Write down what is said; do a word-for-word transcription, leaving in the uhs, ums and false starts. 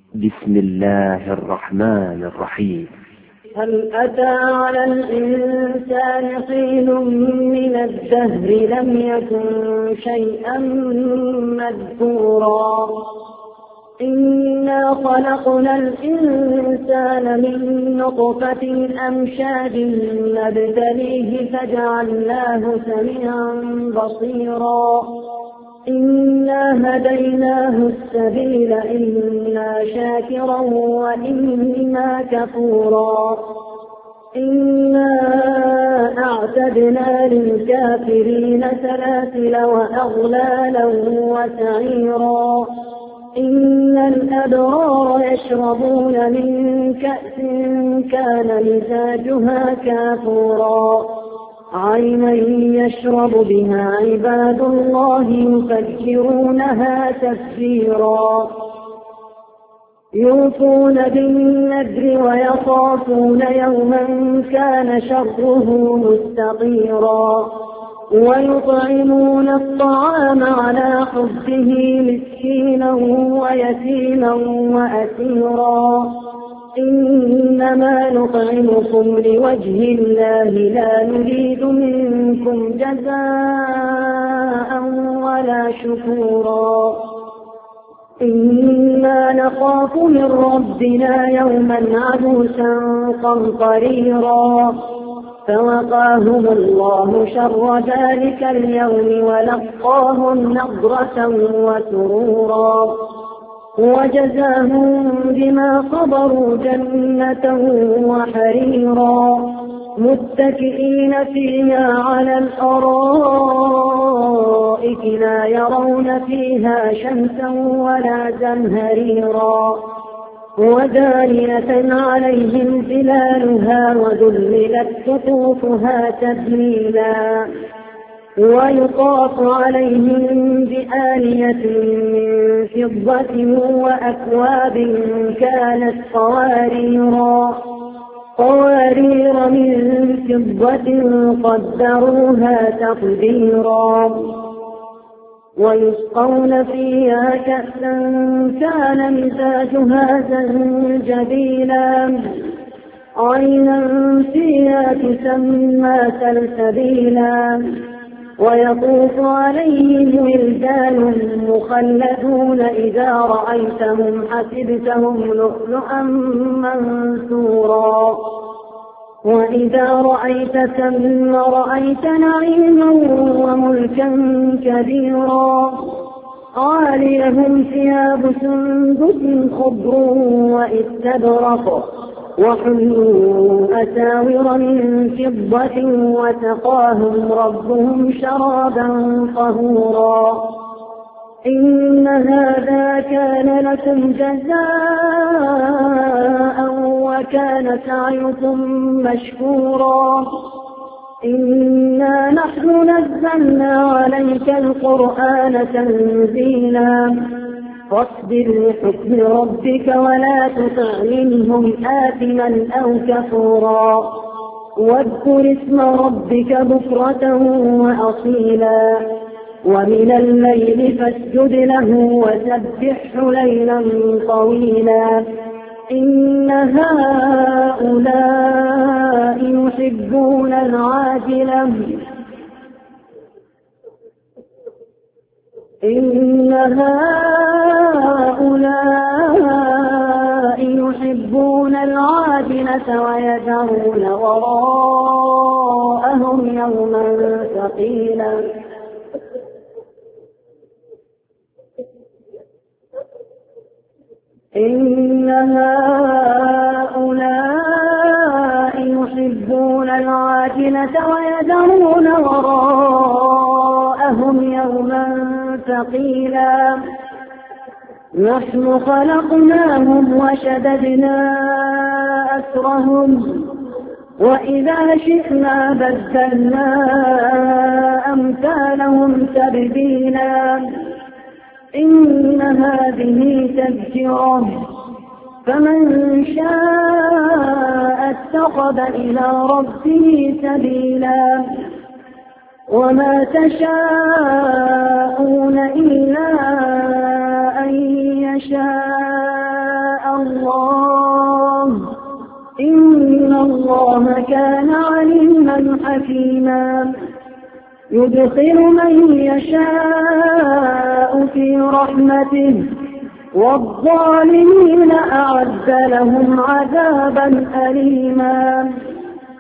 بسم الله الرحمن الرحيم. هل أتى على الإنسان حين من الدهر لم يكن شيئا مذكورا إنا خلقنا الإنسان من نطفة أمشاج نبتليه فجعلناه سميعا بصيرا إنا هديناه السبيل إما شاكرا وإما كفورا إنا أعتدنا للكافرين سلاسل وأغلالا وسعيرا إن الأبرار يشربون من كأس كان مزاجها كافورا عينا يشرب بها عباد الله يفجرونها تفجيرا يوفون بالنذر ويخافون يوما كان شره مستطيرا ويطعمون الطعام على حبه مسكينا ويتيما وأسيرا إنما نطعمكم لوجه الله لا نريد منكم جزاء ولا شكورا إنا نخاف من ربنا يوما عبوسا قمطريرا فوقاهم الله شر ذلك اليوم ولقاهم نضرة وسرورا وجزاهم بما صبروا جنة وحريرا متكئين فيها على الأرائك لا يرون فيها شمسا ولا زمهريرا ودانية عليهم ظلالها وذللت قطوفها تذليلا ويطاف عليهم بآنية من فضة وأكواب كانت قواريرا قوارير من فضة قدروها تقديرا ويسقون فيها كأسا كان مزاجها زنجبيلا عينا فيها تسمى سلسبيلا ويطوف عليهم ولدان مخلدون إذا رأيتهم حسبتهم لؤلؤا منثورا وإذا رأيت ثم رأيت نعيما وملكا كبيرا عاليهم ثياب سندس خضر واستبرق وحلوا أساور من فضة وسقاهم ربهم شرابا طهورا إن هذا كان لكم جزاء وكان سعيكم مشكورا إنا نحن نزلنا عليك القرآن تنزيلا فاصبر لحكم ربك ولا تطع منهم آثما أو كفورا واذكر اسم ربك بكرة وأصيلا ومن الليل فاسجد له وسبحه ليلا طويلا إن هؤلاء يحبون العاجلة إن هؤلاء يحبون العاجلة ويذرون وراءهم يوما ثقيلا إن هؤلاء يحبون العاجلة ويذرون وراءهم يوما ثقيلا نحن خلقناهم وشددنا أسرهم وإذا شئنا بدلنا أمثالهم تبديلا إن هذه تذكرة فمن شاء اتخذ إلى ربه سبيلا وما تشاءون إلا أن يشاء الله إن الله كان عليما حكيما يدخل من يشاء في رحمته والظالمين أعد لهم عذابا أليما